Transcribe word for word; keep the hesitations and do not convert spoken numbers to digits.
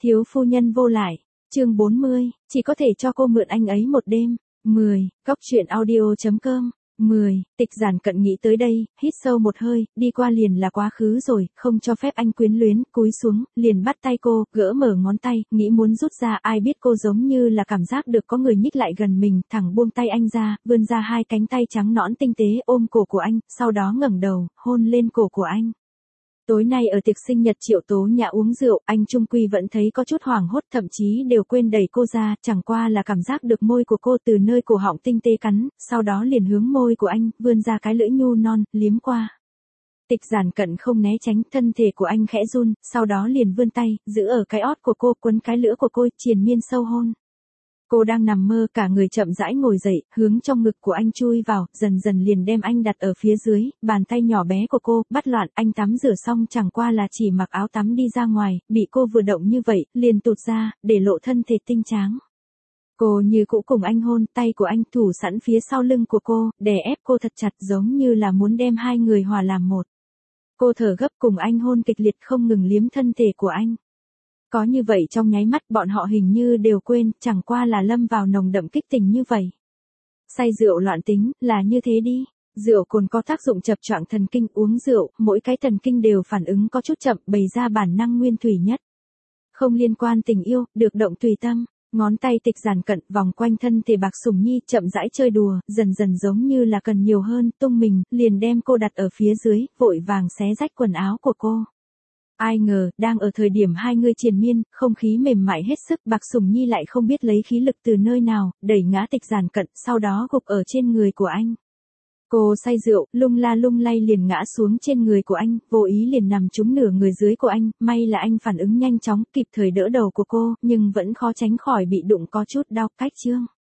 Thiếu phu nhân vô lại, chương bốn mươi, chỉ có thể cho cô mượn anh ấy một đêm. mười, Góc truyện audio chấm com. mười, Tịch Giản Cận nghĩ tới đây, hít sâu một hơi, đi qua liền là quá khứ rồi, không cho phép anh quyến luyến, cúi xuống, liền bắt tay cô, gỡ mở ngón tay, nghĩ muốn rút ra, ai biết cô giống như là cảm giác được có người nhích lại gần mình, thẳng buông tay anh ra, vươn ra hai cánh tay trắng nõn tinh tế ôm cổ của anh, sau đó ngẩng đầu, hôn lên cổ của anh. Tối nay ở tiệc sinh nhật Triệu Tố Nhã uống rượu, anh trung quy vẫn thấy có chút hoảng hốt, thậm chí đều quên đẩy cô ra, chẳng qua là cảm giác được môi của cô từ nơi cổ họng tinh tế cắn, sau đó liền hướng môi của anh, vươn ra cái lưỡi nhu non, liếm qua. Tịch Giản Cận không né tránh, thân thể của anh khẽ run, sau đó liền vươn tay, giữ ở cái ót của cô, quấn cái lưỡi của cô, triền miên sâu hôn. Cô đang nằm mơ, cả người chậm rãi ngồi dậy, hướng trong ngực của anh chui vào, dần dần liền đem anh đặt ở phía dưới, bàn tay nhỏ bé của cô, bắt loạn, anh tắm rửa xong chẳng qua là chỉ mặc áo tắm đi ra ngoài, bị cô vừa động như vậy, liền tụt ra, để lộ thân thể tinh tráng. Cô như cũ cùng anh hôn, tay của anh thủ sẵn phía sau lưng của cô, đè ép cô thật chặt giống như là muốn đem hai người hòa làm một. Cô thở gấp cùng anh hôn kịch liệt không ngừng liếm thân thể của anh. Có như vậy trong nháy mắt bọn họ hình như đều quên, chẳng qua là lâm vào nồng đậm kích tình như vậy. Say rượu loạn tính, là như thế đi. Rượu cồn có tác dụng chập choạng thần kinh, uống rượu, mỗi cái thần kinh đều phản ứng có chút chậm, bày ra bản năng nguyên thủy nhất. Không liên quan tình yêu, được động tùy tâm. Ngón tay Tịch Giản Cận vòng quanh thân thể Bạc Sủng Nhi chậm rãi chơi đùa, dần dần giống như là cần nhiều hơn, tung mình, liền đem cô đặt ở phía dưới, vội vàng xé rách quần áo của cô. Ai ngờ, đang ở thời điểm hai người triền miên, không khí mềm mại hết sức, Bạc Sủng Nhi lại không biết lấy khí lực từ nơi nào, đẩy ngã Tịch Giản Cận, sau đó gục ở trên người của anh. Cô say rượu, lung la lung lay liền ngã xuống trên người của anh, vô ý liền nằm trúng nửa người dưới của anh, may là anh phản ứng nhanh chóng, kịp thời đỡ đầu của cô, nhưng vẫn khó tránh khỏi bị đụng có chút đau, cách chương.